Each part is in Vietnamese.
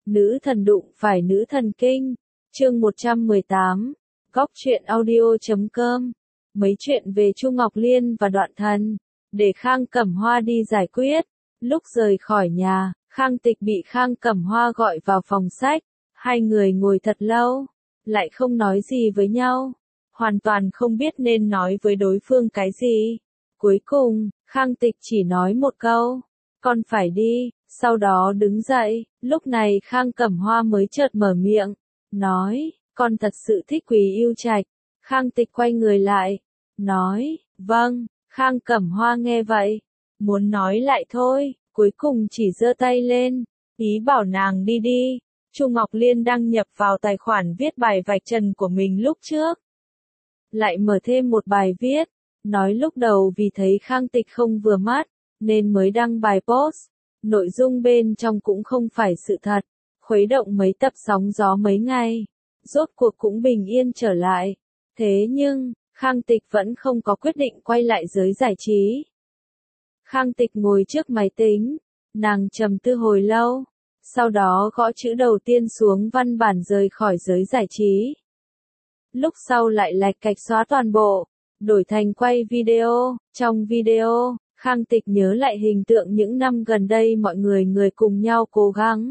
Nữ thần đụng phải nữ thần kinh. Chương 118. Góc truyện audio.com. Mấy chuyện về Chu Ngọc Liên và Đoạn Thần, để Khang Cẩm Hoa đi giải quyết. Lúc rời khỏi nhà, Khang Tịch bị Khang Cẩm Hoa gọi vào phòng sách. Hai người ngồi thật lâu, lại không nói gì với nhau. Hoàn toàn không biết nên nói với đối phương cái gì. Cuối cùng, Khang Tịch chỉ nói một câu, con phải đi, sau đó đứng dậy. Lúc này Khang Cẩm Hoa mới chợt mở miệng, nói, con thật sự thích Quý Yêu Trạch. Khang Tịch quay người lại, nói, vâng. Khang Cẩm Hoa nghe vậy, muốn nói lại thôi, cuối cùng chỉ giơ tay lên, ý bảo nàng đi đi. Chu Ngọc Liên đăng nhập vào tài khoản viết bài vạch trần của mình lúc trước. Lại mở thêm một bài viết, nói lúc đầu vì thấy Khang Tịch không vừa mắt, nên mới đăng bài post. Nội dung bên trong cũng không phải sự thật, khuấy động mấy tập sóng gió mấy ngày. Rốt cuộc cũng bình yên trở lại. Thế nhưng, Khang Tịch vẫn không có quyết định quay lại giới giải trí. Khang Tịch ngồi trước máy tính, nàng trầm tư hồi lâu, sau đó gõ chữ đầu tiên xuống văn bản rời khỏi giới giải trí. Lúc sau lại lạch cạch xóa toàn bộ, đổi thành quay video. Trong video, Khang Tịch nhớ lại hình tượng những năm gần đây mọi người cùng nhau cố gắng.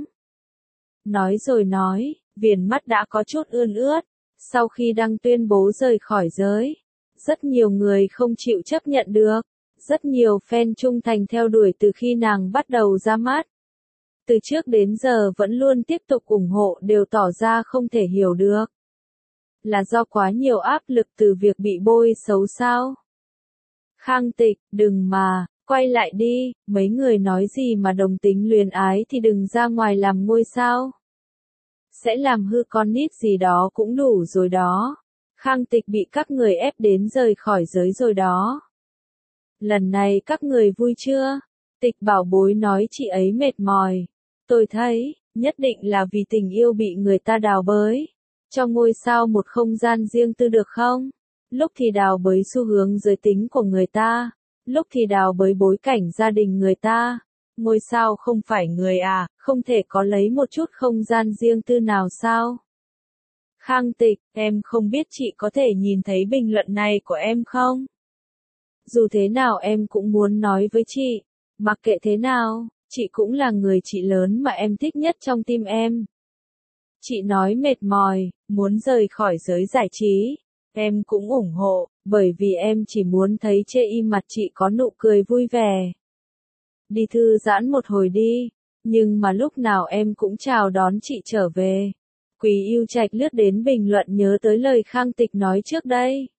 Nói rồi nói, viền mắt đã có chút ươn ướt. Sau khi đăng tuyên bố rời khỏi giới, rất nhiều người không chịu chấp nhận được. Rất nhiều fan trung thành theo đuổi từ khi nàng bắt đầu ra mắt. Từ trước đến giờ vẫn luôn tiếp tục ủng hộ đều tỏ ra không thể hiểu được. Là do quá nhiều áp lực từ việc bị bôi xấu sao? Khang Tịch, đừng mà, quay lại đi, mấy người nói gì mà đồng tính luyến ái thì đừng ra ngoài làm ngôi sao. Sẽ làm hư con nít gì đó cũng đủ rồi đó. Khang Tịch bị các người ép đến rời khỏi giới rồi đó. Lần này các người vui chưa? Tịch bảo bối nói chị ấy mệt mỏi. Tôi thấy, nhất định là vì tình yêu bị người ta đào bới. Cho ngôi sao một không gian riêng tư được không? Lúc thì đào bới xu hướng giới tính của người ta, lúc thì đào bới bối cảnh gia đình người ta. Ngôi sao không phải người à, không thể có lấy một chút không gian riêng tư nào sao? Khang Tịch, em không biết chị có thể nhìn thấy bình luận này của em không? Dù thế nào em cũng muốn nói với chị, mặc kệ thế nào, chị cũng là người chị lớn mà em thích nhất trong tim em. Chị nói mệt mỏi, muốn rời khỏi giới giải trí, em cũng ủng hộ, bởi vì em chỉ muốn thấy chê im mặt chị có nụ cười vui vẻ. Đi thư giãn một hồi đi, nhưng mà lúc nào em cũng chào đón chị trở về. Quý Yêu Trạch lướt đến bình luận nhớ tới lời Khang Tịch nói trước đây.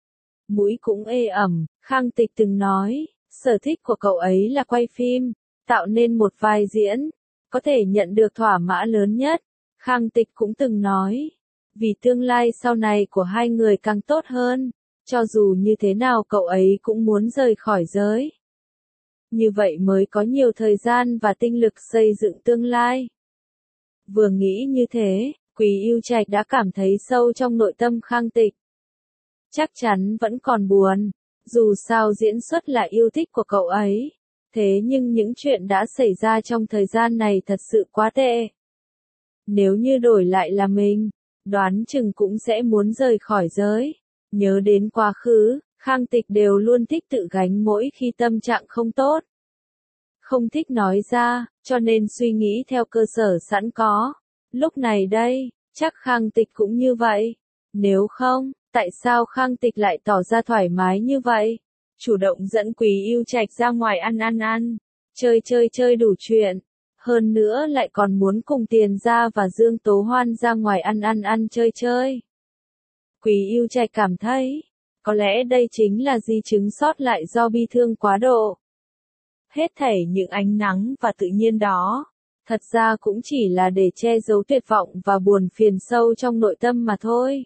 Mũi cũng ê ẩm, Khang Tịch từng nói, sở thích của cậu ấy là quay phim, tạo nên một vai diễn, có thể nhận được thỏa mãn lớn nhất. Khang Tịch cũng từng nói, vì tương lai sau này của hai người càng tốt hơn, cho dù như thế nào cậu ấy cũng muốn rời khỏi giới. Như vậy mới có nhiều thời gian và tinh lực xây dựng tương lai. Vừa nghĩ như thế, Quý Yêu Trạch đã cảm thấy sâu trong nội tâm Khang Tịch. Chắc chắn vẫn còn buồn, dù sao diễn xuất là yêu thích của cậu ấy. Thế nhưng những chuyện đã xảy ra trong thời gian này thật sự quá tệ. Nếu như đổi lại là mình, đoán chừng cũng sẽ muốn rời khỏi giới. Nhớ đến quá khứ, Khang Tịch đều luôn thích tự gánh mỗi khi tâm trạng không tốt. Không thích nói ra, cho nên suy nghĩ theo cơ sở sẵn có. Lúc này đây, chắc Khang Tịch cũng như vậy. Nếu không, tại sao Khang Tịch lại tỏ ra thoải mái như vậy? Chủ động dẫn Quý Yêu Trạch ra ngoài ăn, chơi đủ chuyện. Hơn nữa lại còn muốn cùng Tiền Gia và Dương Tố Hoan ra ngoài ăn chơi. Quý Yêu Trạch cảm thấy, có lẽ đây chính là di chứng sót lại do bi thương quá độ. Hết thảy những ánh nắng và tự nhiên đó, thật ra cũng chỉ là để che giấu tuyệt vọng và buồn phiền sâu trong nội tâm mà thôi.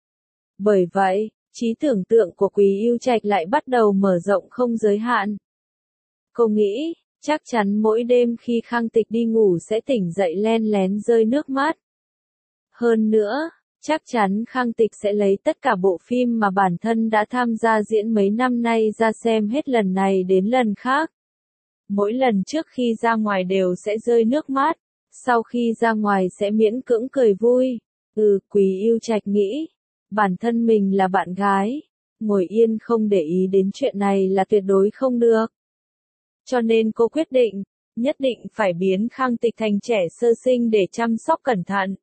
Bởi vậy, trí tưởng tượng của Quý Yêu Trạch lại bắt đầu mở rộng không giới hạn. Cô nghĩ, chắc chắn mỗi đêm khi Khang Tịch đi ngủ sẽ tỉnh dậy len lén rơi nước mắt. Hơn nữa, chắc chắn Khang Tịch sẽ lấy tất cả bộ phim mà bản thân đã tham gia diễn mấy năm nay ra xem hết lần này đến lần khác. Mỗi lần trước khi ra ngoài đều sẽ rơi nước mắt, sau khi ra ngoài sẽ miễn cưỡng cười vui. Quý Yêu Trạch nghĩ, bản thân mình là bạn gái, ngồi yên không để ý đến chuyện này là tuyệt đối không được. Cho nên cô quyết định, nhất định phải biến Khang Tịch thành trẻ sơ sinh để chăm sóc cẩn thận.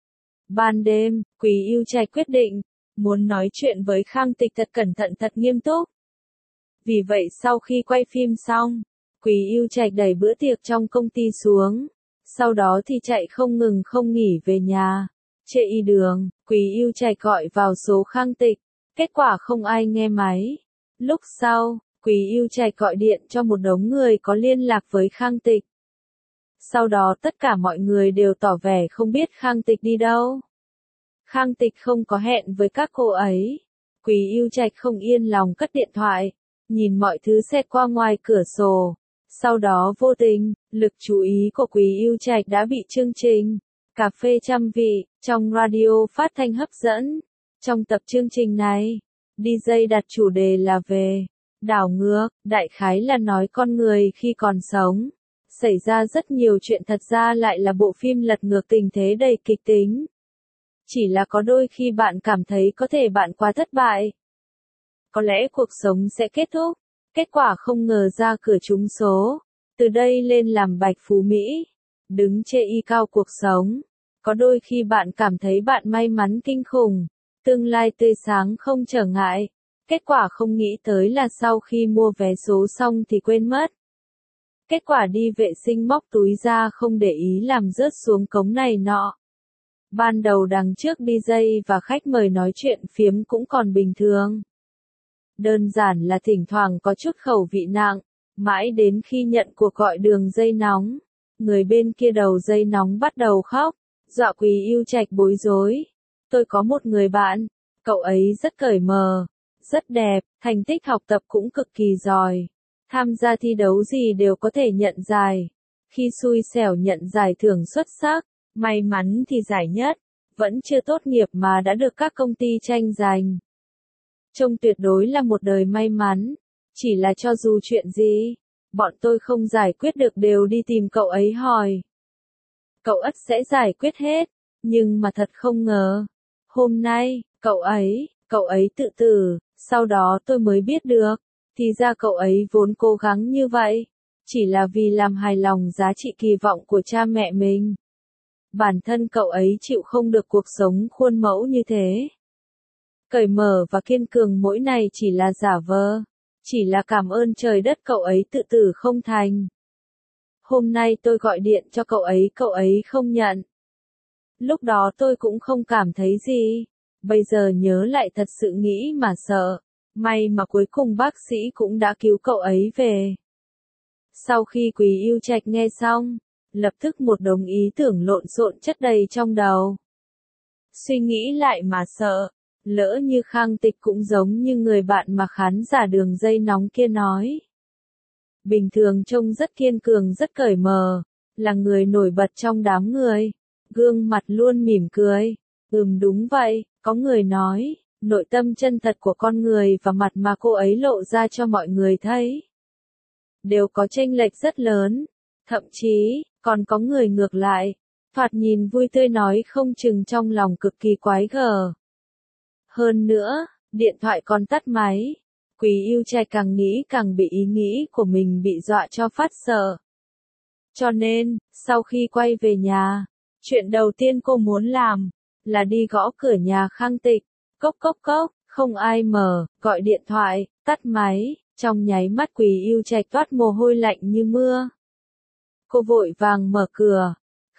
Ban đêm, Quý Yêu Trạch quyết định, muốn nói chuyện với Khang Tịch thật cẩn thận thật nghiêm túc. Vì vậy sau khi quay phim xong, Quý Yêu Trạch đẩy bữa tiệc trong công ty xuống, sau đó thì chạy không ngừng không nghỉ về nhà. Trên đường, Quý Yêu Trạch gọi vào số Khang Tịch, kết quả không ai nghe máy. Lúc sau, Quý Yêu Trạch gọi điện cho một đống người có liên lạc với Khang Tịch. Sau đó tất cả mọi người đều tỏ vẻ không biết Khang Tịch đi đâu. Khang Tịch không có hẹn với các cô ấy. Quý Yêu Trạch không yên lòng cất điện thoại, nhìn mọi thứ xẹt qua ngoài cửa sổ. Sau đó vô tình, lực chú ý của Quý Yêu Trạch đã bị chương trình Cà phê trăm vị trong radio phát thanh hấp dẫn. Trong tập chương trình này, DJ đặt chủ đề là về đảo ngược, đại khái là nói con người khi còn sống xảy ra rất nhiều chuyện, thật ra lại là bộ phim lật ngược tình thế đầy kịch tính. Chỉ là có đôi khi bạn cảm thấy có thể bạn quá thất bại. Có lẽ cuộc sống sẽ kết thúc, kết quả không ngờ ra cửa trúng số, từ đây lên làm Bạch Phú Mỹ, đứng chê y cao cuộc sống. Có đôi khi bạn cảm thấy bạn may mắn kinh khủng, tương lai tươi sáng không trở ngại, kết quả không nghĩ tới là sau khi mua vé số xong thì quên mất. Kết quả đi vệ sinh móc túi ra không để ý làm rớt xuống cống này nọ. Ban đầu đằng trước DJ và khách mời nói chuyện phiếm cũng còn bình thường. Đơn giản là thỉnh thoảng có chút khẩu vị nặng, mãi đến khi nhận cuộc gọi đường dây nóng, người bên kia đầu dây nóng bắt đầu khóc, dọa Quý Yêu Trạch bối rối. Tôi có một người bạn, cậu ấy rất cởi mở, rất đẹp, thành tích học tập cũng cực kỳ giỏi, tham gia thi đấu gì đều có thể nhận giải. Khi xui xẻo nhận giải thưởng xuất sắc, may mắn thì giải nhất, vẫn chưa tốt nghiệp mà đã được các công ty tranh giành. Trông tuyệt đối là một đời may mắn, chỉ là cho dù chuyện gì, bọn tôi không giải quyết được đều đi tìm cậu ấy hỏi. Cậu ắt sẽ giải quyết hết, nhưng mà thật không ngờ. Hôm nay, cậu ấy tự tử, sau đó tôi mới biết được, thì ra cậu ấy vốn cố gắng như vậy, chỉ là vì làm hài lòng giá trị kỳ vọng của cha mẹ mình. Bản thân cậu ấy chịu không được cuộc sống khuôn mẫu như thế. Cởi mở và kiên cường mỗi này chỉ là giả vờ, chỉ là cảm ơn trời đất cậu ấy tự tử không thành. Hôm nay tôi gọi điện cho cậu ấy không nhận. Lúc đó tôi cũng không cảm thấy gì, bây giờ nhớ lại thật sự nghĩ mà sợ, may mà cuối cùng bác sĩ cũng đã cứu cậu ấy về. Sau khi Quý Yêu Trạch nghe xong, lập tức một đống ý tưởng lộn xộn chất đầy trong đầu. Suy nghĩ lại mà sợ, lỡ như Khang Tịch cũng giống như người bạn mà khán giả đường dây nóng kia nói. Bình thường trông rất kiên cường rất cởi mở, là người nổi bật trong đám người, gương mặt luôn mỉm cười. Đúng vậy, có người nói, nội tâm chân thật của con người và mặt mà cô ấy lộ ra cho mọi người thấy đều có chênh lệch rất lớn, thậm chí, còn có người ngược lại, thoạt nhìn vui tươi nói không chừng trong lòng cực kỳ quái gở. Hơn nữa, điện thoại còn tắt máy, Quý Yêu Trạch càng nghĩ càng bị ý nghĩ của mình bị dọa cho phát sợ. Cho nên, sau khi quay về nhà, chuyện đầu tiên cô muốn làm, là đi gõ cửa nhà Khang Tịch, cốc cốc cốc, không ai mở, gọi điện thoại, tắt máy, trong nháy mắt Quý Yêu Trạch toát mồ hôi lạnh như mưa. Cô vội vàng mở cửa,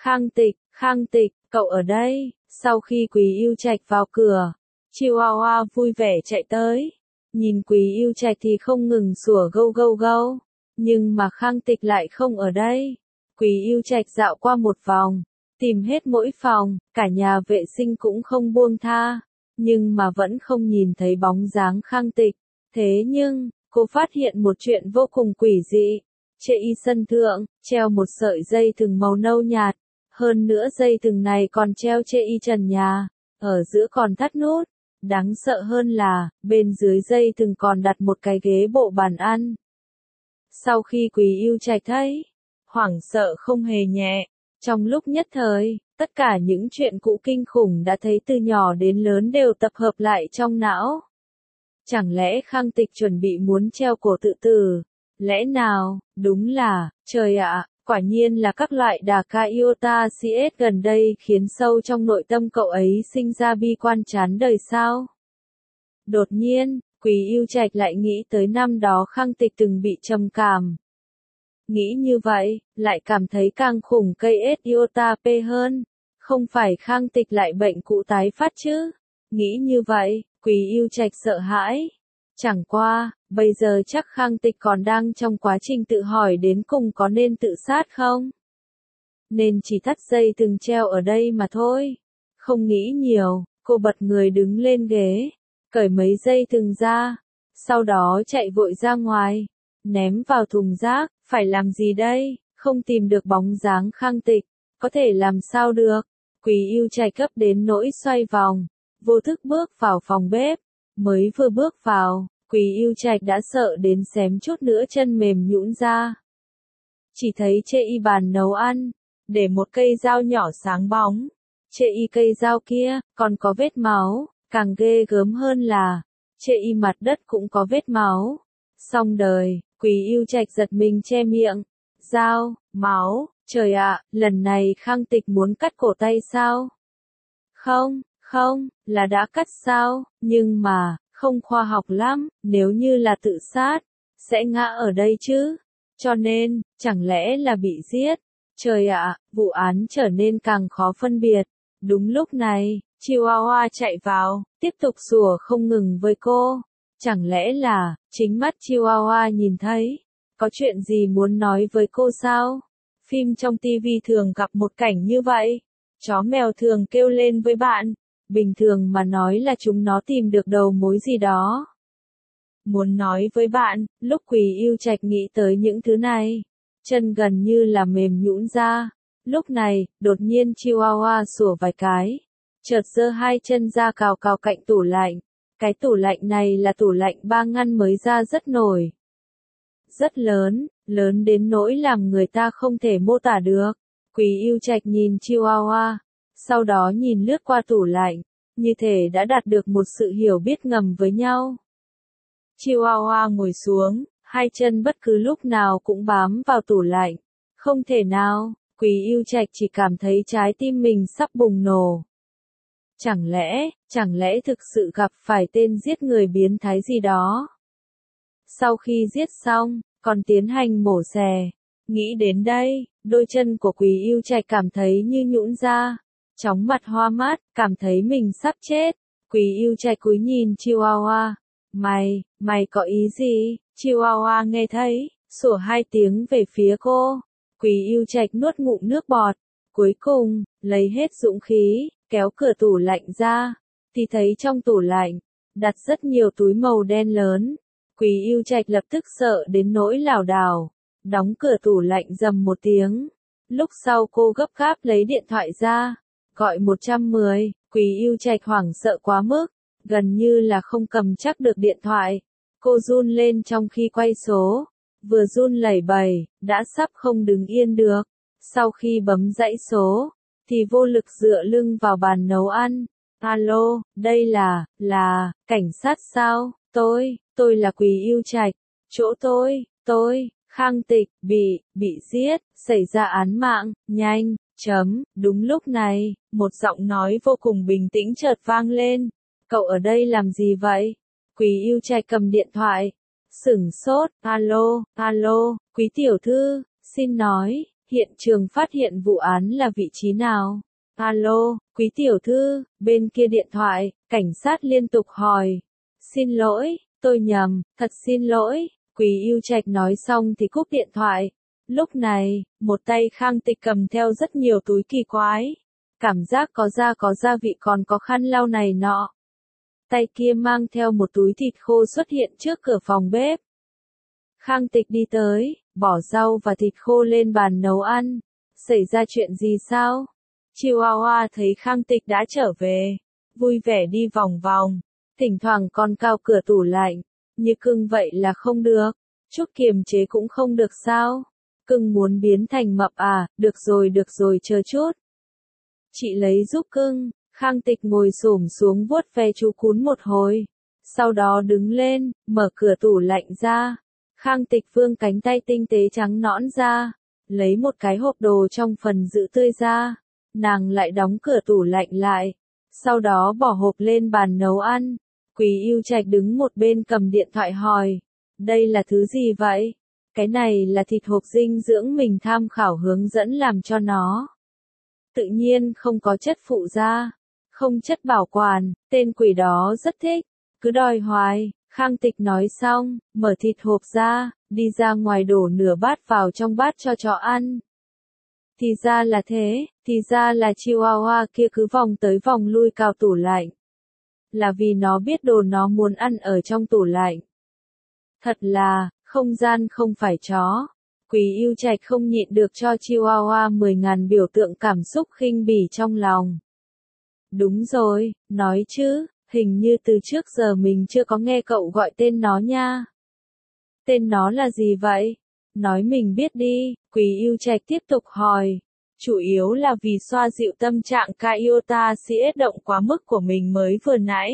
Khang Tịch, cậu ở đây. Sau khi Quý Yêu Trạch vào cửa, Chihuahua vui vẻ chạy tới, nhìn Quý Yêu Trạch thì không ngừng sủa gâu gâu gâu, nhưng mà Khang Tịch lại không ở đây. Quý Yêu Trạch dạo qua một vòng, tìm hết mỗi phòng, cả nhà vệ sinh cũng không buông tha, nhưng mà vẫn không nhìn thấy bóng dáng Khang Tịch. Thế nhưng, cô phát hiện một chuyện vô cùng quỷ dị. Trên y sân thượng, treo một sợi dây thừng màu nâu nhạt, hơn nữa dây thừng này còn treo trên y trần nhà, ở giữa còn thắt nút. Đáng sợ hơn là, bên dưới dây thừng còn đặt một cái ghế bộ bàn ăn. Sau khi Quý Yêu Trạch thấy, hoảng sợ không hề nhẹ, Trong lúc nhất thời, tất cả những chuyện cũ kinh khủng đã thấy từ nhỏ đến lớn đều tập hợp lại trong não. Chẳng lẽ Khang Tịch chuẩn bị muốn treo cổ tự tử? Lẽ nào, đúng là, trời ạ, quả nhiên là các loại đà ca iota CS gần đây khiến sâu trong nội tâm cậu ấy sinh ra bi quan chán đời sao? Đột nhiên, Quý Yêu Trạch lại nghĩ tới năm đó Khang Tịch từng bị trầm cảm. Nghĩ như vậy, lại cảm thấy càng khủng cây iota P hơn. Không phải Khang Tịch lại bệnh cũ tái phát chứ? Nghĩ như vậy, Quý Yêu Trạch sợ hãi. Chẳng qua, bây giờ chắc Khang Tịch còn đang trong quá trình tự hỏi đến cùng có nên tự sát không? Nên chỉ thắt dây từng treo ở đây mà thôi. Không nghĩ nhiều, cô bật người đứng lên ghế, cởi mấy dây thừng ra, sau đó chạy vội ra ngoài, ném vào thùng rác. Phải làm gì đây? Không tìm được bóng dáng Khang Tịch, có thể làm sao được? Quý Yêu Trạch cấp đến nỗi xoay vòng, vô thức bước vào phòng bếp. Mới vừa bước vào, Quý Yêu Trạch đã sợ đến xém chút nữa chân mềm nhũn ra. Chỉ thấy trên y bàn nấu ăn, để một cây dao nhỏ sáng bóng. Trên y cây dao kia, còn có vết máu, càng ghê gớm hơn là, trên y mặt đất cũng có vết máu. Xong đời, Quý Yêu Trạch giật mình che miệng. Dao, máu, trời ạ, lần này Khang Tịch muốn cắt cổ tay sao? Không, không, là đã cắt sao, nhưng mà, không khoa học lắm, nếu như là tự sát, sẽ ngã ở đây chứ. Cho nên, chẳng lẽ là bị giết? Trời ạ, vụ án trở nên càng khó phân biệt. Đúng lúc này, Chihuahua chạy vào, tiếp tục sủa không ngừng với cô. Chẳng lẽ là, chính mắt Chihuahua nhìn thấy? Có chuyện gì muốn nói với cô sao? Phim trong TV thường gặp một cảnh như vậy. Chó mèo thường kêu lên với bạn. Bình thường mà nói là chúng nó tìm được đầu mối gì đó. Muốn nói với bạn, lúc Quý Yêu Trạch nghĩ tới những thứ này. Chân gần như là mềm nhũn ra. Lúc này, đột nhiên Chihuahua sủa vài cái. Chợt giơ hai chân ra cào cào cạnh tủ lạnh. Cái tủ lạnh này là tủ lạnh 3 ngăn mới ra rất nổi. Rất lớn, lớn đến nỗi làm người ta không thể mô tả được. Quý Yêu Trạch nhìn Chihuahua, sau đó nhìn lướt qua tủ lạnh, như thể đã đạt được một sự hiểu biết ngầm với nhau. Chihuahua ngồi xuống, hai chân bất cứ lúc nào cũng bám vào tủ lạnh. Không thể nào, Quý Yêu Trạch chỉ cảm thấy trái tim mình sắp bùng nổ. Chẳng lẽ thực sự gặp phải tên giết người biến thái gì đó? Sau khi giết xong, còn tiến hành mổ xẻ. Nghĩ đến đây, đôi chân của Quý Yêu Trạch cảm thấy như nhũn ra. Chóng mặt hoa mắt, cảm thấy mình sắp chết. Quý Yêu Trạch cúi nhìn Chihuahua. Mày có ý gì? Chihuahua nghe thấy, sủa hai tiếng về phía cô. Quý Yêu Trạch nuốt ngụm nước bọt. Cuối cùng, lấy hết dũng khí, kéo cửa tủ lạnh ra. Thì thấy trong tủ lạnh, đặt rất nhiều túi màu đen lớn. Quý Yêu Trạch lập tức sợ đến nỗi lảo đảo, đóng cửa tủ lạnh rầm một tiếng. Lúc sau cô gấp gáp lấy điện thoại ra, gọi 110, Quý Yêu Trạch hoảng sợ quá mức, gần như là không cầm chắc được điện thoại. Cô run lên trong khi quay số, vừa run lẩy bẩy, đã sắp không đứng yên được. Sau khi bấm dãy số, thì vô lực dựa lưng vào bàn nấu ăn. Alo, đây là, cảnh sát sao? Tôi là Quý Yêu Trạch. Chỗ tôi, Khang Tịch, bị giết, xảy ra án mạng, nhanh, Đúng lúc này, một giọng nói vô cùng bình tĩnh chợt vang lên. Cậu ở đây làm gì vậy? Quý Yêu Trạch cầm điện thoại. Sửng sốt, alo, Quý tiểu thư, xin nói, hiện trường phát hiện vụ án là vị trí nào? Alo, Quý tiểu thư, bên kia điện thoại, cảnh sát liên tục hỏi. Xin lỗi, tôi nhầm, thật xin lỗi. Quý Yêu Trạch nói xong thì cúp điện thoại. Lúc này, một tay Khang Tịch cầm theo rất nhiều túi kỳ quái. Cảm giác có gia vị còn có khăn lau này nọ. Tay kia mang theo một túi thịt khô xuất hiện trước cửa phòng bếp. Khang Tịch đi tới, bỏ rau và thịt khô lên bàn nấu ăn. Xảy ra chuyện gì sao? Chihuahua thấy Khang Tịch đã trở về, vui vẻ đi vòng vòng, thỉnh thoảng còn cào cửa tủ lạnh, như cưng vậy là không được, chút kiềm chế cũng không được sao? Cưng muốn biến thành mập à, được rồi chờ chút. Chị lấy giúp cưng. Khang Tịch ngồi xổm xuống vuốt ve chú cún một hồi. Sau đó đứng lên, mở cửa tủ lạnh ra. Khang Tịch vươn cánh tay tinh tế trắng nõn ra. Lấy một cái hộp đồ trong phần giữ tươi ra. Nàng lại đóng cửa tủ lạnh lại. Sau đó bỏ hộp lên bàn nấu ăn. Quý Yêu Trạch đứng một bên cầm điện thoại hỏi. Đây là thứ gì vậy? Cái này là thịt hộp dinh dưỡng mình tham khảo hướng dẫn làm cho nó. Tự nhiên không có chất phụ gia, không chất bảo quản, tên quỷ đó rất thích, cứ đòi hoài. Khang Tịch nói xong, mở thịt hộp ra, đi ra ngoài đổ nửa bát vào trong bát cho chó ăn. Thì ra là thế, thì ra là Chihuahua kia cứ vòng tới vòng lui cào tủ lạnh. Là vì nó biết đồ nó muốn ăn ở trong tủ lạnh. Thật là, không gian không phải chó. Quý Yêu Trạch không nhịn được cho Chihuahua 10.000 biểu tượng cảm xúc khinh bỉ trong lòng. Đúng rồi, nói chứ, hình như từ trước giờ mình chưa có nghe cậu gọi tên nó nha. Tên nó là gì vậy? Nói mình biết đi, Quý Yêu Trạch tiếp tục hỏi. Chủ yếu là vì xoa dịu tâm trạng Kaiota siết động quá mức của mình mới vừa nãy.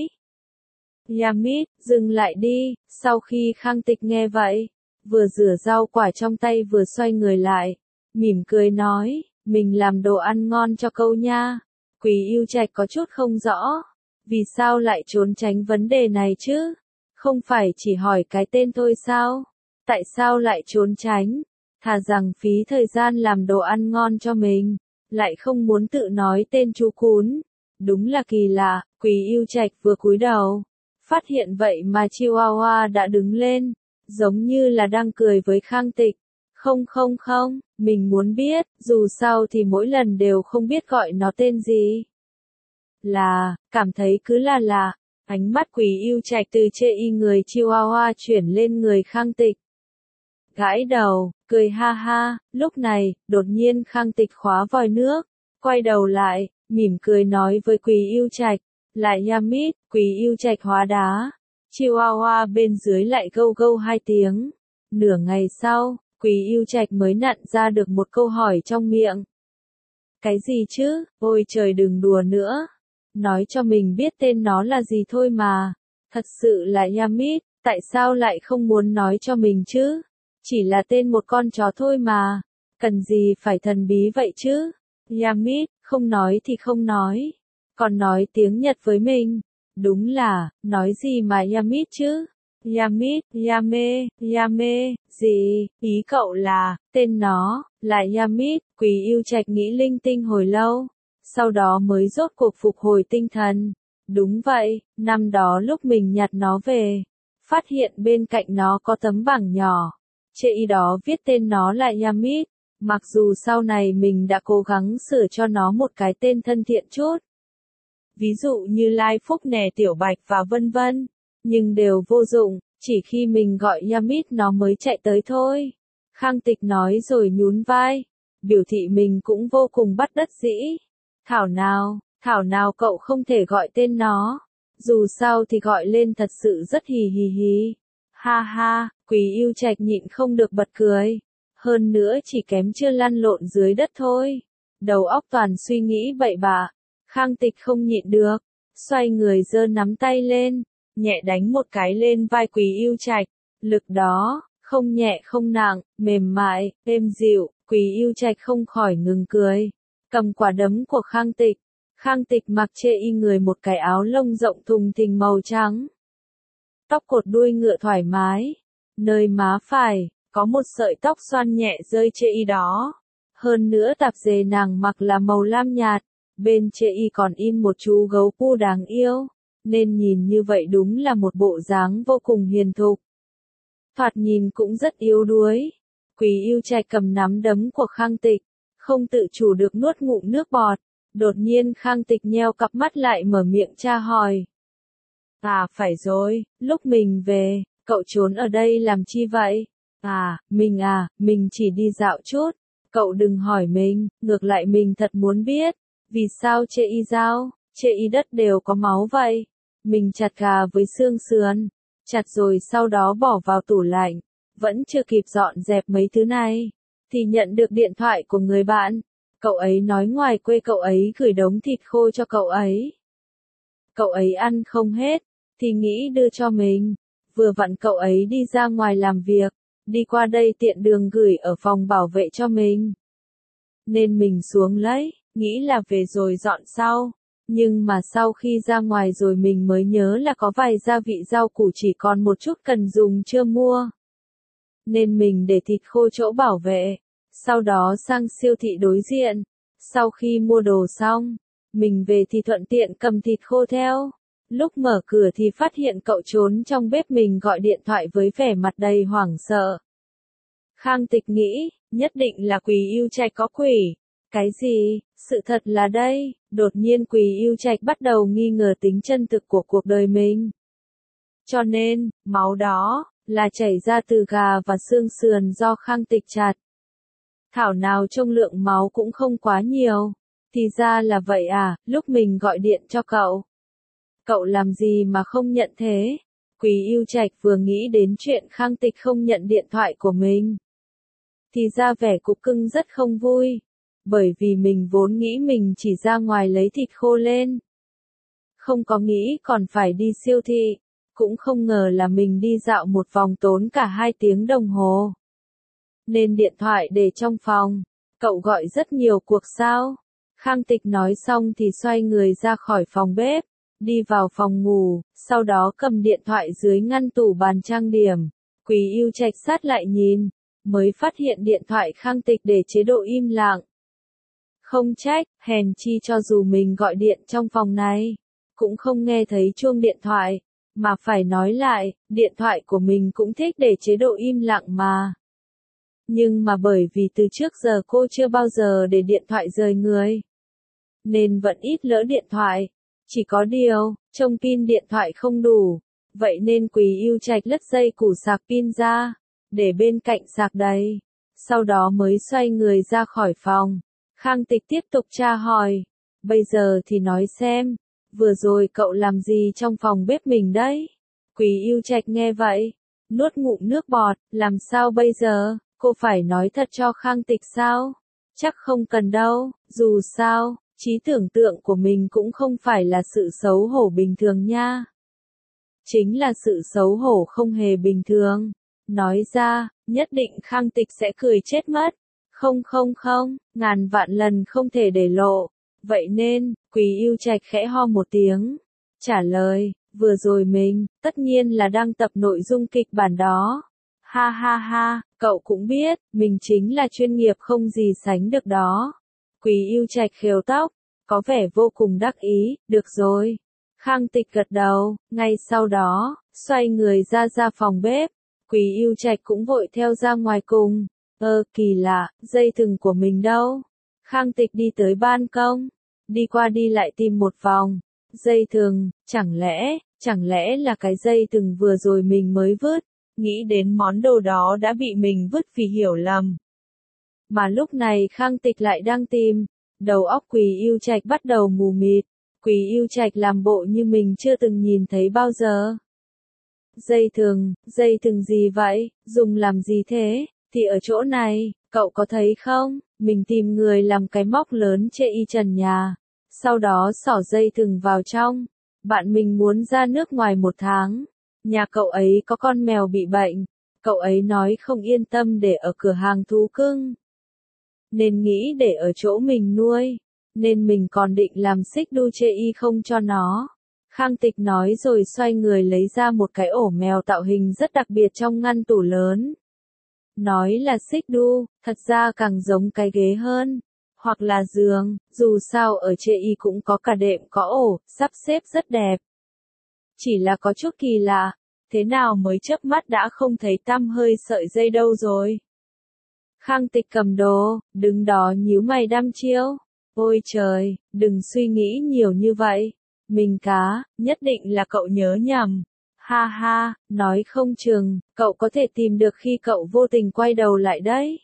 Yamit, dừng lại đi. Sau khi Khang Tịch nghe vậy, vừa rửa rau quả trong tay vừa xoay người lại, mỉm cười nói, mình làm đồ ăn ngon cho cậu nha. Quý Yêu Trạch có chút không rõ, vì sao lại trốn tránh vấn đề này chứ? Không phải chỉ hỏi cái tên thôi sao? Tại sao lại trốn tránh? Thà rằng phí thời gian làm đồ ăn ngon cho mình, lại không muốn tự nói tên chú cún. Đúng là kỳ lạ. Quý Yêu Trạch vừa cúi đầu, phát hiện vậy mà Chihuahua đã đứng lên, giống như là đang cười với Khang Tịch. Không, mình muốn biết, dù sao thì mỗi lần đều không biết gọi nó tên gì. Cảm thấy cứ là. Ánh mắt Quý Yêu Trạch từ chê y người Chihuahua chuyển lên người Khang Tịch. Gãi đầu, cười ha ha. Lúc này, đột nhiên Khang Tịch khóa vòi nước, quay đầu lại, mỉm cười nói với Quý Yêu Trạch, lại Yamit. Quý Yêu Trạch hóa đá. Chihuahua bên dưới lại gâu gâu 2 tiếng. Nửa ngày sau, Quý Yêu Trạch mới nặn ra được một câu hỏi trong miệng. Cái gì chứ? Ôi trời, đừng đùa nữa. Nói cho mình biết tên nó là gì thôi mà. Thật sự là Yamit, tại sao lại không muốn nói cho mình chứ? Chỉ là tên một con chó thôi mà. Cần gì phải thần bí vậy chứ? Yamit, không nói thì không nói. Còn nói tiếng Nhật với mình. Đúng là, nói gì mà Yamit chứ? Yamit, Yame, gì? Ý cậu là, tên nó, là Yamit. Quý Yêu Trạch nghĩ linh tinh hồi lâu, sau đó mới rốt cuộc phục hồi tinh thần. Đúng vậy, năm đó lúc mình nhặt nó về, phát hiện bên cạnh nó có tấm bảng nhỏ. Chê y đó viết tên nó là Yamit, mặc dù sau này mình đã cố gắng sửa cho nó một cái tên thân thiện chút. Ví dụ như Lai Phúc nè, Tiểu Bạch và vân vân, nhưng đều vô dụng, chỉ khi mình gọi Yamit nó mới chạy tới thôi. Khang Tịch nói rồi nhún vai, biểu thị mình cũng vô cùng bất đắc dĩ. Thảo nào cậu không thể gọi tên nó, dù sao thì gọi lên thật sự rất hì hì. Ha ha, Quý Yêu Trạch nhịn không được bật cười. Hơn nữa chỉ kém chưa lăn lộn dưới đất thôi. Đầu óc toàn suy nghĩ bậy bạ. Khang Tịch không nhịn được, xoay người giơ nắm tay lên, nhẹ đánh một cái lên vai Quý Yêu Trạch. Lực đó, không nhẹ không nặng, mềm mại, êm dịu. Quý Yêu Trạch không khỏi ngừng cười, cầm quả đấm của Khang Tịch. Khang Tịch mặc chê y người một cái áo lông rộng thùng thình màu trắng. Tóc cột đuôi ngựa thoải mái. Nơi má phải, có một sợi tóc xoăn nhẹ rơi chê y đó. Hơn nữa tạp dề nàng mặc là màu lam nhạt. Bên chê y còn in một chú gấu pu đáng yêu. Nên nhìn như vậy đúng là một bộ dáng vô cùng hiền thục. Thoạt nhìn cũng rất yếu đuối. Quý Yêu Trạch cầm nắm đấm của Khang Tịch, không tự chủ được nuốt ngụm nước bọt. Đột nhiên Khang Tịch nheo cặp mắt lại mở miệng tra hỏi. Phải rồi, lúc mình về, cậu trốn ở đây làm chi vậy? Mình chỉ đi dạo chút. Cậu đừng hỏi mình, ngược lại mình thật muốn biết. Vì sao chê y dao, chê y đất đều có máu vậy? Mình chặt gà với xương sườn, chặt rồi sau đó bỏ vào tủ lạnh. Vẫn chưa kịp dọn dẹp mấy thứ này. thì nhận được điện thoại của người bạn. Cậu ấy nói ngoài quê cậu ấy gửi đống thịt khô cho cậu ấy. Cậu ấy ăn không hết, thì nghĩ đưa cho mình. Vừa vặn cậu ấy đi ra ngoài làm việc, đi qua đây tiện đường gửi ở phòng bảo vệ cho mình. Nên mình xuống lấy, nghĩ là về rồi dọn sau. Nhưng mà sau khi ra ngoài rồi mình mới nhớ là có vài gia vị rau củ chỉ còn một chút cần dùng chưa mua. Nên mình để thịt khô chỗ bảo vệ, sau đó sang siêu thị đối diện. Sau khi mua đồ xong, mình về thì thuận tiện cầm thịt khô theo. Lúc mở cửa thì phát hiện cậu trốn trong bếp, mình gọi điện thoại với vẻ mặt đầy hoảng sợ. Khang Tịch nghĩ, nhất định là Quý Yêu Trạch có quỷ. Cái gì? Sự thật là đây, đột nhiên Quý Yêu Trạch bắt đầu nghi ngờ tính chân thực của cuộc đời mình. Cho nên, máu đó, là chảy ra từ gà và xương sườn do Khang Tịch chặt. Thảo nào trông lượng máu cũng không quá nhiều. Thì ra là vậy à, lúc mình gọi điện cho cậu. Cậu làm gì mà không nhận thế? Quý Yêu Trạch vừa nghĩ đến chuyện Khang Tịch không nhận điện thoại của mình. Thì ra vẻ cục cưng rất không vui. Bởi vì mình vốn nghĩ mình chỉ ra ngoài lấy thịt khô lên. Không có nghĩ còn phải đi siêu thị. Cũng không ngờ là mình đi dạo một vòng tốn cả 2 tiếng đồng hồ. Nên điện thoại để trong phòng. Cậu gọi rất nhiều cuộc sao? Khang Tịch nói xong thì xoay người ra khỏi phòng bếp. Đi vào phòng ngủ, sau đó cầm điện thoại dưới ngăn tủ bàn trang điểm. Quý Yêu Trạch sát lại nhìn, mới phát hiện điện thoại Khang Tịch để chế độ im lặng. Không trách, hèn chi cho dù mình gọi điện trong phòng này, cũng không nghe thấy chuông điện thoại, mà phải nói lại, điện thoại của mình cũng thích để chế độ im lặng mà. Nhưng mà bởi vì từ trước giờ cô chưa bao giờ để điện thoại rời người, nên vẫn ít lỡ điện thoại. Chỉ có điều, trông pin điện thoại không đủ, vậy nên Quý Yêu Trạch lất dây củ sạc pin ra, để bên cạnh sạc đầy. Sau đó mới xoay người ra khỏi phòng. Khang Tịch tiếp tục tra hỏi, bây giờ thì nói xem, vừa rồi cậu làm gì trong phòng bếp mình đấy? Quý Yêu Trạch nghe vậy, nuốt ngụm nước bọt, làm sao bây giờ, cô phải nói thật cho Khang Tịch sao? Chắc không cần đâu, dù sao, trí tưởng tượng của mình cũng không phải là sự xấu hổ bình thường nha. Chính là sự xấu hổ không hề bình thường. Nói ra, nhất định Khang Tịch sẽ cười chết mất. Không, ngàn vạn lần không thể để lộ. Vậy nên, Quý Yêu Trạch khẽ ho một tiếng. Trả lời, vừa rồi mình, tất nhiên là đang tập nội dung kịch bản đó. Ha ha ha, cậu cũng biết, mình chính là chuyên nghiệp không gì sánh được đó. Quý Yêu Trạch khều tóc, có vẻ vô cùng đắc ý, được rồi. Khang Tịch gật đầu, ngay sau đó, xoay người ra phòng bếp. Quý Yêu Trạch cũng vội theo ra ngoài cùng. Kỳ lạ, dây thừng của mình đâu? Khang Tịch đi tới ban công, đi qua đi lại tìm một vòng. Dây thừng, chẳng lẽ là cái dây thừng vừa rồi mình mới vứt? Nghĩ đến món đồ đó đã bị mình vứt vì hiểu lầm. Mà lúc này Khang Tịch lại đang tìm, đầu óc Quý Yêu Trạch bắt đầu mù mịt. Quý Yêu Trạch làm bộ như mình chưa từng nhìn thấy bao giờ. Dây thừng gì vậy, dùng làm gì thế? Thì ở chỗ này, cậu có thấy không? Mình tìm người làm cái móc lớn chê y trần nhà. Sau đó xỏ dây thừng vào trong. Bạn mình muốn ra nước ngoài 1 tháng. Nhà cậu ấy có con mèo bị bệnh. Cậu ấy nói không yên tâm để ở cửa hàng thú cưng. Nên nghĩ để ở chỗ mình nuôi. Nên mình còn định làm xích đu chê y không cho nó. Khang Tịch nói rồi xoay người lấy ra một cái ổ mèo tạo hình rất đặc biệt trong ngăn tủ lớn. Nói là xích đu, thật ra càng giống cái ghế hơn. Hoặc là giường, dù sao ở chê y cũng có cả đệm có ổ, sắp xếp rất đẹp. Chỉ là có chút kỳ lạ, thế nào mới chớp mắt đã không thấy tăm hơi sợi dây đâu rồi. Khang Tịch cầm đồ, đứng đó nhíu mày đăm chiêu. Ôi trời, đừng suy nghĩ nhiều như vậy. Mình cá, nhất định là cậu nhớ nhầm. Ha ha, nói không chừng, cậu có thể tìm được khi cậu vô tình quay đầu lại đấy.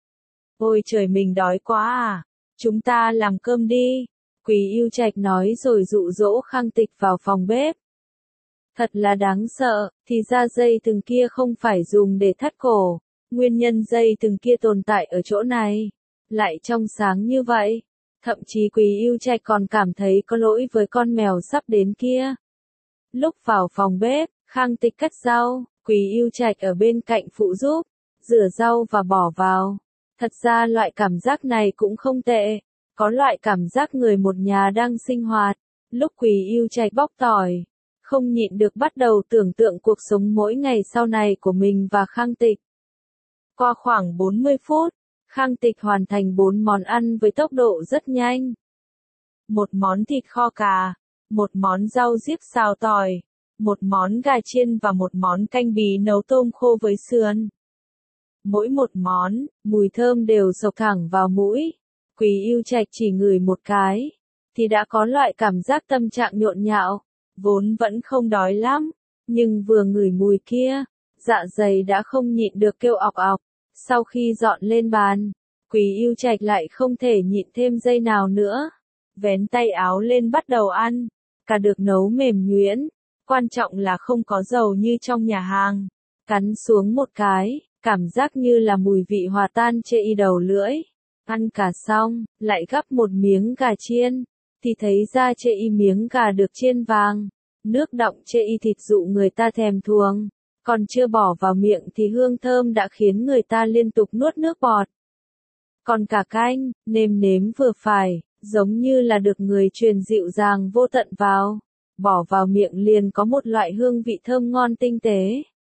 Ôi trời mình đói quá à. Chúng ta làm cơm đi. Quý Yêu Trạch nói rồi dụ dỗ Khang Tịch vào phòng bếp. Thật là đáng sợ, thì ra dây thừng kia không phải dùng để thắt cổ. Nguyên nhân dây thừng kia tồn tại ở chỗ này, lại trong sáng như vậy. Thậm chí Quý Yêu Trạch còn cảm thấy có lỗi với con mèo sắp đến kia. Lúc vào phòng bếp, Khang Tịch cắt rau, Quý Yêu Trạch ở bên cạnh phụ giúp, rửa rau và bỏ vào. Thật ra loại cảm giác này cũng không tệ, có loại cảm giác người một nhà đang sinh hoạt. Lúc Quý Yêu Trạch bóc tỏi, không nhịn được bắt đầu tưởng tượng cuộc sống mỗi ngày sau này của mình và Khang Tịch. Qua khoảng 40 phút, Khang Tịch hoàn thành 4 món ăn với tốc độ rất nhanh. Một món thịt kho cà, một món rau diếp xào tỏi, một món gà chiên và một món canh bí nấu tôm khô với sườn. Mỗi một món, mùi thơm đều xộc thẳng vào mũi. Quý Yêu Trạch chỉ ngửi một cái, thì đã có loại cảm giác tâm trạng nhộn nhạo, vốn vẫn không đói lắm, nhưng vừa ngửi mùi kia, dạ dày đã không nhịn được kêu ọc ọc. Sau khi dọn lên bàn, Quý Yêu Trạch lại không thể nhịn thêm giây nào nữa, vén tay áo lên bắt đầu ăn, cả được nấu mềm nhuyễn, quan trọng là không có dầu như trong nhà hàng. Cắn xuống một cái, cảm giác như là mùi vị hòa tan chê y đầu lưỡi. Ăn cả xong, lại gắp một miếng gà chiên, thì thấy ra chê y miếng gà được chiên vàng, nước đọng chê y thịt dụ người ta thèm thuồng, còn chưa bỏ vào miệng thì hương thơm đã khiến người ta liên tục nuốt nước bọt. Còn cả canh, nêm nếm vừa phải, giống như là được người truyền dịu dàng vô tận vào, bỏ vào miệng liền có một loại hương vị thơm ngon tinh tế.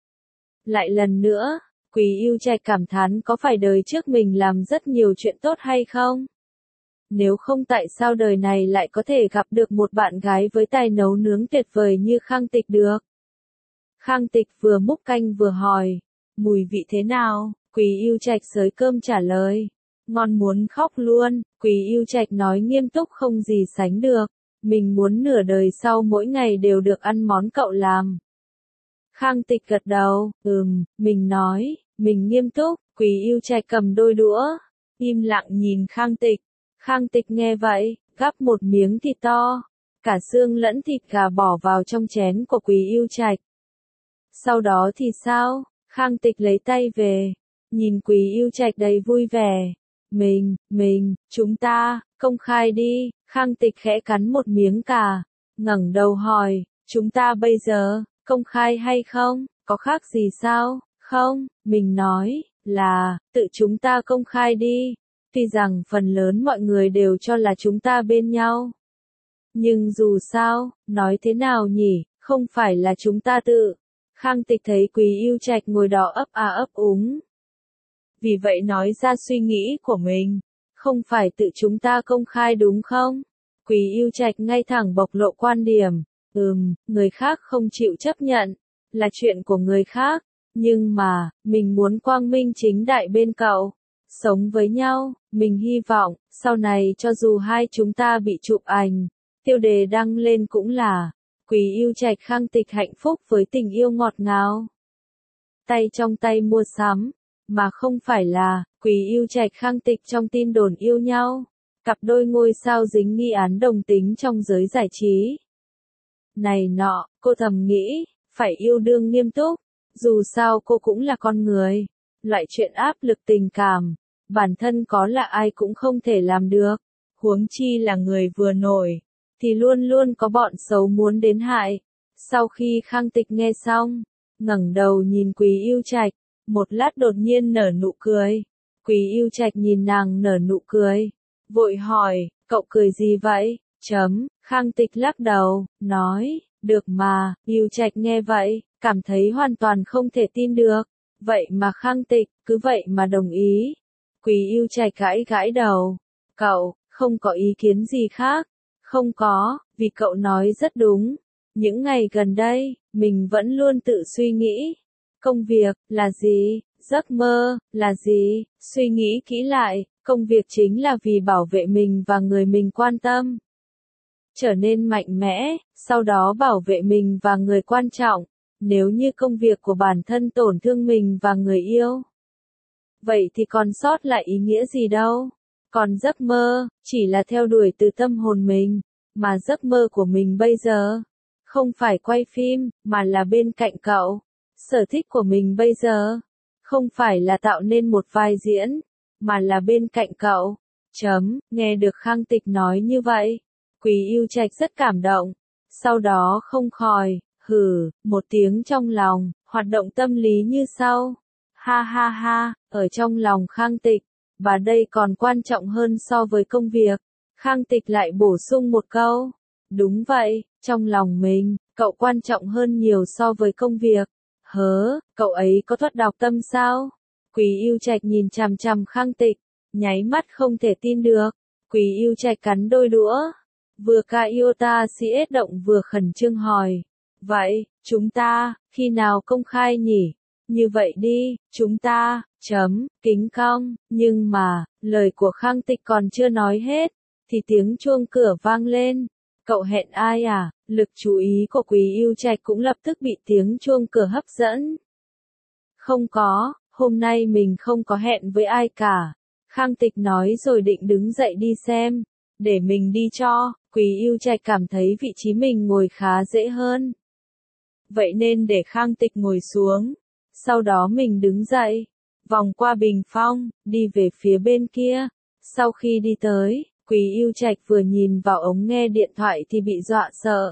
Lại lần nữa, Quý Yêu Trạch cảm thán có phải đời trước mình làm rất nhiều chuyện tốt hay không? Nếu không tại sao đời này lại có thể gặp được một bạn gái với tài nấu nướng tuyệt vời như Khang Tịch được? Khang Tịch vừa múc canh vừa hỏi, mùi vị thế nào? Quý Yêu Trạch xới cơm trả lời, ngon muốn khóc luôn. Quý Yêu Trạch nói nghiêm túc không gì sánh được, mình muốn nửa đời sau mỗi ngày đều được ăn món cậu làm. Khang Tịch gật đầu, mình nói, mình nghiêm túc. Quý Yêu Trạch cầm đôi đũa, im lặng nhìn Khang Tịch. Khang Tịch nghe vậy, gắp một miếng thịt to, cả xương lẫn thịt gà bỏ vào trong chén của Quý Yêu Trạch. Sau đó thì sao? Khang Tịch lấy tay về, nhìn Quý Yêu Trạch đầy vui vẻ. Chúng ta, công khai đi. Khang Tịch khẽ cắn một miếng cà, ngẩng đầu hỏi, chúng ta bây giờ, công khai hay không, có khác gì sao? Không, mình nói, là, tự chúng ta công khai đi. Tuy rằng phần lớn mọi người đều cho là chúng ta bên nhau. Nhưng dù sao, nói thế nào nhỉ, không phải là chúng ta tự. Khang Tịch thấy Quý Yêu Trạch ngồi đó ấp a ấp úng. Vì vậy nói ra suy nghĩ của mình, không phải tự chúng ta công khai đúng không? Quý Yêu Trạch ngay thẳng bộc lộ quan điểm, người khác không chịu chấp nhận, là chuyện của người khác, nhưng mà, mình muốn quang minh chính đại bên cậu, sống với nhau, mình hy vọng, sau này cho dù hai chúng ta bị chụp ảnh, tiêu đề đăng lên cũng là, Quý Yêu Trạch Khang Tịch hạnh phúc với tình yêu ngọt ngào. Tay trong tay mua sắm, mà không phải là, Quý Yêu Trạch Khang Tịch trong tin đồn yêu nhau, cặp đôi ngôi sao dính nghi án đồng tính trong giới giải trí. Này nọ, cô thầm nghĩ, phải yêu đương nghiêm túc, dù sao cô cũng là con người, loại chuyện áp lực tình cảm, bản thân có là ai cũng không thể làm được, huống chi là người vừa nổi, thì luôn luôn có bọn xấu muốn đến hại. Sau khi Khang Tịch nghe xong, ngẩng đầu nhìn Quý Yêu Trạch, một lát đột nhiên nở nụ cười. Quý Yêu Trạch nhìn nàng nở nụ cười, vội hỏi, cậu cười gì vậy? Khang Tịch lắc đầu, nói, được mà. Yêu Trạch nghe vậy, cảm thấy hoàn toàn không thể tin được. Vậy mà Khang Tịch, cứ vậy mà đồng ý. Quý Yêu Trạch gãi gãi đầu, cậu, không có ý kiến gì khác? Không có, vì cậu nói rất đúng. Những ngày gần đây, mình vẫn luôn tự suy nghĩ. Công việc, là gì? Giấc mơ, là gì? Suy nghĩ kỹ lại, công việc chính là vì bảo vệ mình và người mình quan tâm. Trở nên mạnh mẽ, sau đó bảo vệ mình và người quan trọng. Nếu như công việc của bản thân tổn thương mình và người yêu, vậy thì còn sót lại ý nghĩa gì đâu? Còn giấc mơ, chỉ là theo đuổi từ tâm hồn mình, mà giấc mơ của mình bây giờ, không phải quay phim, mà là bên cạnh cậu. Sở thích của mình bây giờ, Không phải là tạo nên một vai diễn, mà là bên cạnh cậu. Nghe được Khang Tịch nói như vậy, Quý Yêu Trạch rất cảm động. Sau đó không khỏi, một tiếng trong lòng, hoạt động tâm lý như sau. Ha ha ha, ở trong lòng Khang Tịch, và đây còn quan trọng hơn so với công việc. Khang Tịch lại bổ sung một câu. Đúng vậy, trong lòng mình, cậu quan trọng hơn nhiều so với công việc. Cậu ấy có thoát đọc tâm sao? Quý Yêu Trạch nhìn chằm chằm Khang Tịch, nháy mắt không thể tin được. Quý Yêu Trạch cắn đôi đũa. Vừa ca Iota CS động vừa khẩn trương hỏi. Vậy, chúng ta, khi nào công khai nhỉ? Như vậy đi, chúng ta, kính cong, nhưng mà, lời của Khang Tịch còn chưa nói hết, thì tiếng chuông cửa vang lên. Cậu hẹn ai à? Lực chú ý của Quý Yêu Trạch cũng lập tức bị tiếng chuông cửa hấp dẫn. Không có, hôm nay mình không có hẹn với ai cả. Khang Tịch nói rồi định đứng dậy đi xem. Để mình đi cho. Quý Yêu Trạch cảm thấy vị trí mình ngồi khá dễ hơn. Vậy nên để Khang Tịch ngồi xuống. Sau đó mình đứng dậy, vòng qua bình phong, đi về phía bên kia. Sau khi đi tới, Quý Yêu Trạch vừa nhìn vào ống nghe điện thoại thì bị dọa sợ.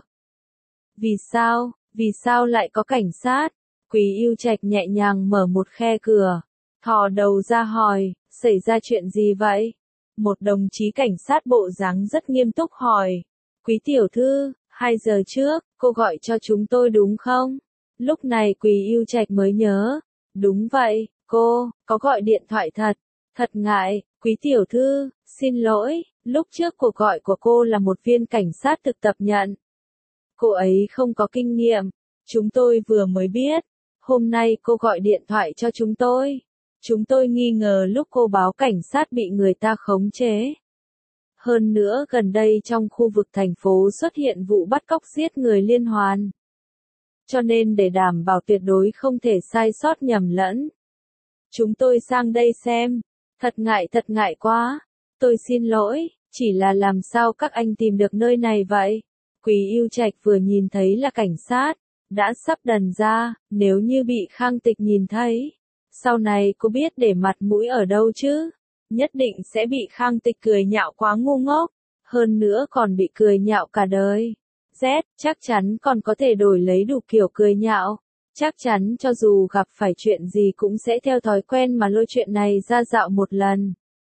Vì sao lại có cảnh sát? Quý Yêu Trạch nhẹ nhàng mở một khe cửa, thò đầu ra hỏi, xảy ra chuyện gì vậy? Một đồng chí cảnh sát bộ dáng rất nghiêm túc hỏi. Quý tiểu thư, 2 giờ trước, cô gọi cho chúng tôi đúng không? Lúc này Quý Yêu Trạch mới nhớ. Đúng vậy, cô, có gọi điện thoại thật. Thật ngại, quý tiểu thư, xin lỗi, lúc trước cuộc gọi của cô là một viên cảnh sát thực tập nhận. Cô ấy không có kinh nghiệm. Chúng tôi vừa mới biết. Hôm nay cô gọi điện thoại cho chúng tôi. Chúng tôi nghi ngờ lúc cô báo cảnh sát bị người ta khống chế. Hơn nữa gần đây trong khu vực thành phố xuất hiện vụ bắt cóc giết người liên hoàn. Cho nên để đảm bảo tuyệt đối không thể sai sót nhầm lẫn. Chúng tôi sang đây xem. Thật ngại quá. Tôi xin lỗi, chỉ là làm sao các anh tìm được nơi này vậy? Quý Yêu Trạch vừa nhìn thấy là cảnh sát, đã sắp đần ra, nếu như bị Khang Tịch nhìn thấy. Sau này cô biết để mặt mũi ở đâu chứ? Nhất định sẽ bị Khang Tịch cười nhạo quá ngu ngốc. Hơn nữa còn bị cười nhạo cả đời. Chắc chắn còn có thể đổi lấy đủ kiểu cười nhạo. Chắc chắn cho dù gặp phải chuyện gì cũng sẽ theo thói quen mà lôi chuyện này ra dạo một lần.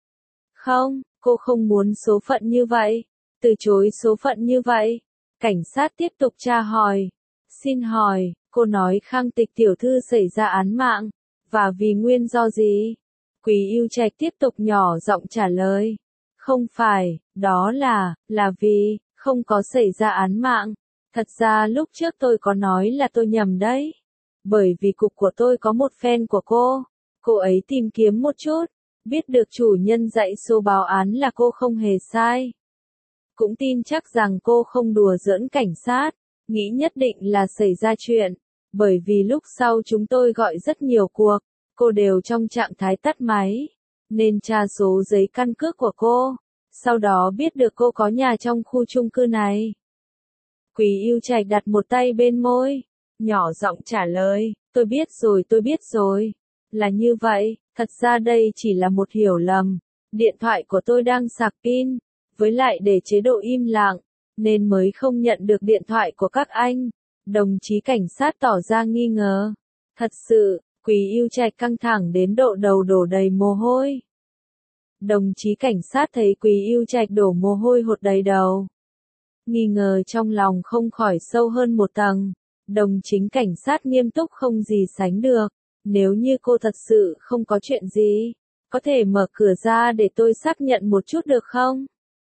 Không, cô không muốn số phận như vậy. Từ chối số phận như vậy. Cảnh sát tiếp tục tra hỏi. Xin hỏi, cô nói Khang Tịch tiểu thư xảy ra án mạng. Và vì nguyên do gì? Quý Yêu Trạch tiếp tục nhỏ giọng trả lời. Không phải, đó là vì, không có xảy ra án mạng. Thật ra lúc trước tôi có nói là tôi nhầm đấy. Bởi vì cục của tôi có một fan của cô ấy tìm kiếm một chút, biết được chủ nhân dãy số báo án là cô không hề sai. Cũng tin chắc rằng cô không đùa giỡn cảnh sát, nghĩ nhất định là xảy ra chuyện, bởi vì lúc sau chúng tôi gọi rất nhiều cuộc, cô đều trong trạng thái tắt máy, nên tra số giấy căn cước của cô, sau đó biết được cô có nhà trong khu chung cư này. Quý Yêu Trạch đặt một tay bên môi, nhỏ giọng trả lời, tôi biết rồi, là như vậy, thật ra đây chỉ là một hiểu lầm, điện thoại của tôi đang sạc pin, với lại để chế độ im lặng, nên mới không nhận được điện thoại của các anh. Đồng chí cảnh sát tỏ ra nghi ngờ. Thật sự, Quý Yêu Trạch căng thẳng đến độ đầu đổ đầy mồ hôi. Đồng chí cảnh sát thấy Quý Yêu Trạch đổ mồ hôi hột đầy đầu. Nghi ngờ trong lòng không khỏi sâu hơn một tầng. Đồng chính cảnh sát nghiêm túc không gì sánh được. Nếu như cô thật sự không có chuyện gì, có thể mở cửa ra để tôi xác nhận một chút được không?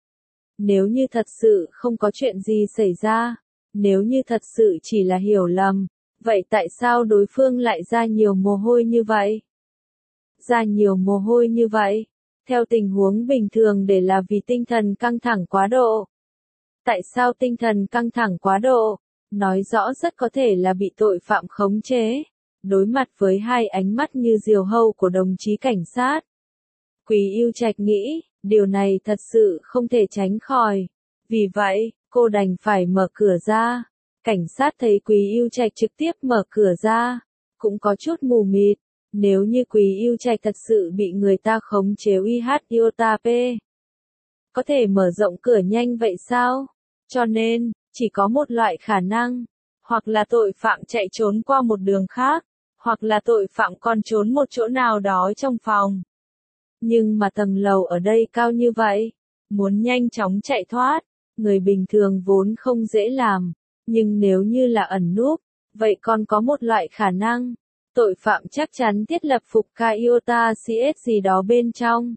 Nếu như thật sự không có chuyện gì xảy ra, nếu như thật sự chỉ là hiểu lầm, vậy tại sao đối phương lại ra nhiều mồ hôi như vậy? Ra nhiều mồ hôi như vậy, theo tình huống bình thường để là vì tinh thần căng thẳng quá độ. Tại sao tinh thần căng thẳng quá độ? Nói rõ rất có thể là bị tội phạm khống chế. Đối mặt với hai ánh mắt như diều hâu của đồng chí cảnh sát. Quý Yêu Trạch nghĩ, điều này thật sự không thể tránh khỏi. Vì vậy, cô đành phải mở cửa ra. Cảnh sát thấy Quý Yêu Trạch trực tiếp mở cửa ra, cũng có chút mù mịt. Nếu như Quý Yêu Trạch thật sự bị người ta khống chế IHIOTP, có thể mở rộng cửa nhanh vậy sao? Cho nên, chỉ có một loại khả năng, hoặc là tội phạm chạy trốn qua một đường khác, hoặc là tội phạm còn trốn một chỗ nào đó trong phòng. Nhưng mà tầng lầu ở đây cao như vậy, muốn nhanh chóng chạy thoát, người bình thường vốn không dễ làm, nhưng nếu như là ẩn núp, vậy còn có một loại khả năng, tội phạm chắc chắn thiết lập phục Iota CS gì đó bên trong.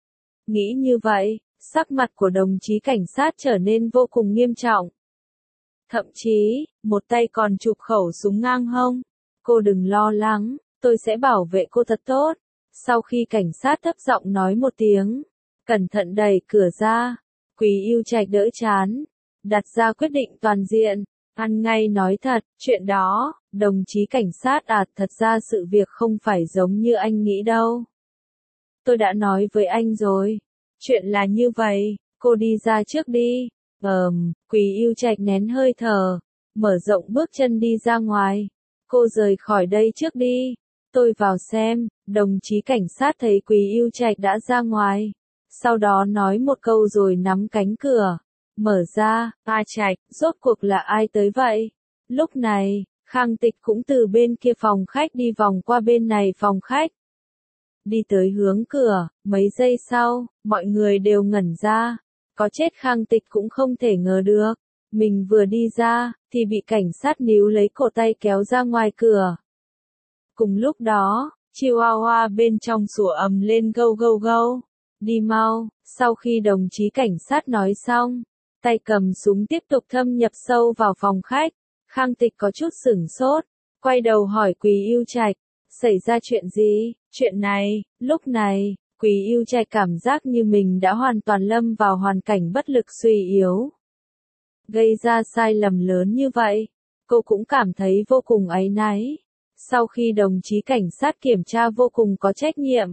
Nghĩ như vậy, sắc mặt của đồng chí cảnh sát trở nên vô cùng nghiêm trọng. Thậm chí, một tay còn chụp khẩu súng ngang hông. Cô đừng lo lắng, tôi sẽ bảo vệ cô thật tốt. Sau khi cảnh sát thấp giọng nói một tiếng, cẩn thận đẩy cửa ra, Quý Yêu Trạch đỡ chán, đặt ra quyết định toàn diện, ăn ngay nói thật, chuyện đó, đồng chí cảnh sát thật ra sự việc không phải giống như anh nghĩ đâu. Tôi đã nói với anh rồi, chuyện là như vậy, cô đi ra trước đi. Quý Yêu Trạch nén hơi thở, mở rộng bước chân đi ra ngoài. Cô rời khỏi đây trước đi, tôi vào xem. Đồng chí cảnh sát thấy Quý Yêu Trạch đã ra ngoài, sau đó nói một câu rồi nắm cánh cửa, mở ra. Trạch, rốt cuộc là ai tới vậy? Lúc này, Khang Tịch cũng từ bên kia phòng khách đi vòng qua bên này phòng khách, đi tới hướng cửa. Mấy giây sau, mọi người đều ngẩn ra, có chết Khang Tịch cũng không thể ngờ được, mình vừa đi ra, thì bị cảnh sát níu lấy cổ tay kéo ra ngoài cửa. Cùng lúc đó, Chihuahua bên trong sủa ầm lên gâu gâu gâu, đi mau. Sau khi đồng chí cảnh sát nói xong, tay cầm súng tiếp tục thâm nhập sâu vào phòng khách. Khang Tịch có chút sửng sốt, quay đầu hỏi Quý Yêu Trạch, xảy ra chuyện gì? Chuyện này, lúc này, Quý Yêu Trạch cảm giác như mình đã hoàn toàn lâm vào hoàn cảnh bất lực suy yếu. Gây ra sai lầm lớn như vậy, cô cũng cảm thấy vô cùng áy náy. Sau khi đồng chí cảnh sát kiểm tra vô cùng có trách nhiệm,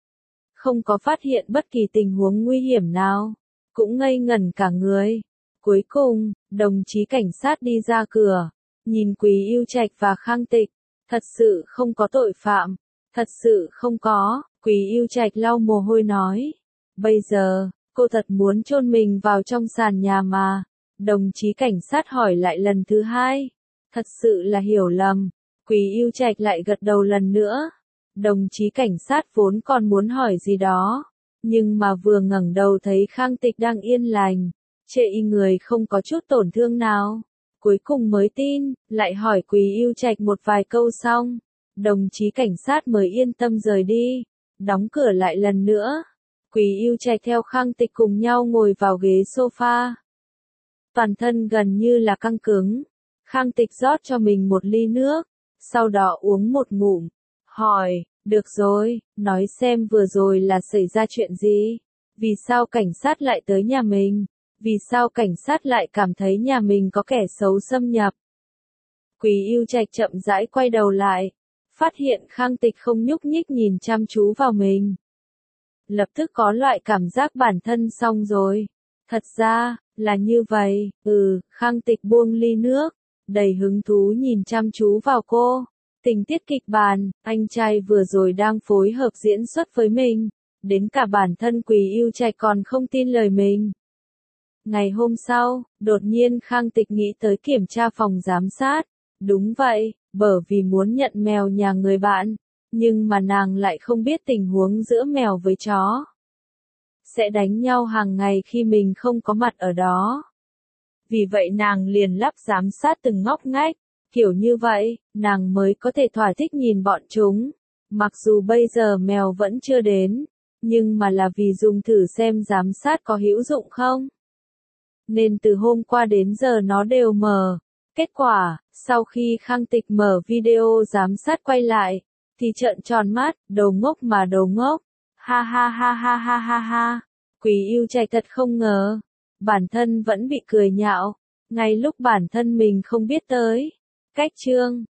không có phát hiện bất kỳ tình huống nguy hiểm nào, cũng ngây ngẩn cả người. Cuối cùng, đồng chí cảnh sát đi ra cửa, nhìn Quý Yêu Trạch và Khang Tịch, thật sự không có tội phạm, thật sự không có. Quý Yêu Trạch lau mồ hôi nói, bây giờ, cô thật muốn chôn mình vào trong sàn nhà mà. Đồng chí cảnh sát hỏi lại lần thứ hai, thật sự là hiểu lầm. Quý Yêu Trạch lại gật đầu lần nữa. Đồng chí cảnh sát vốn còn muốn hỏi gì đó, nhưng mà vừa ngẩng đầu thấy Khang Tịch đang yên lành, chệ y người không có chút tổn thương nào, cuối cùng mới tin. Lại hỏi Quý Yêu Trạch một vài câu xong, đồng chí cảnh sát mới yên tâm rời đi, đóng cửa lại lần nữa. Quý Yêu Trạch theo Khang Tịch cùng nhau ngồi vào ghế sofa, toàn thân gần như là căng cứng. Khang Tịch rót cho mình một ly nước, sau đó uống một ngụm, hỏi, được rồi, nói xem vừa rồi là xảy ra chuyện gì? Vì sao cảnh sát lại tới nhà mình? Vì sao cảnh sát lại cảm thấy nhà mình có kẻ xấu xâm nhập? Quý Yêu Trạch chậm rãi quay đầu lại, phát hiện Khang Tịch không nhúc nhích nhìn chăm chú vào mình. Lập tức có loại cảm giác bản thân xong rồi. Thật ra, là như vậy. Khang Tịch buông ly nước, đầy hứng thú nhìn chăm chú vào cô. Tình tiết kịch bản, anh trai vừa rồi đang phối hợp diễn xuất với mình, đến cả bản thân Quý Yêu Trạch còn không tin lời mình. Ngày hôm sau, đột nhiên Khang Tịch nghĩ tới kiểm tra phòng giám sát. Đúng vậy, bởi vì muốn nhận mèo nhà người bạn, nhưng mà nàng lại không biết tình huống giữa mèo với chó sẽ đánh nhau hàng ngày khi mình không có mặt ở đó. Vì vậy nàng liền lắp giám sát từng ngóc ngách, kiểu như vậy, nàng mới có thể thỏa thích nhìn bọn chúng. Mặc dù bây giờ mèo vẫn chưa đến, nhưng mà là vì dùng thử xem giám sát có hữu dụng không. Nên từ hôm qua đến giờ nó đều mở. Kết quả, sau khi Khang Tịch mở video giám sát quay lại, thì trợn tròn mắt, đồ ngốc mà đồ ngốc. Ha ha ha ha ha ha ha. Quý Yêu Trạch thật không ngờ, bản thân vẫn bị cười nhạo, ngay lúc bản thân mình không biết tới. Cách chương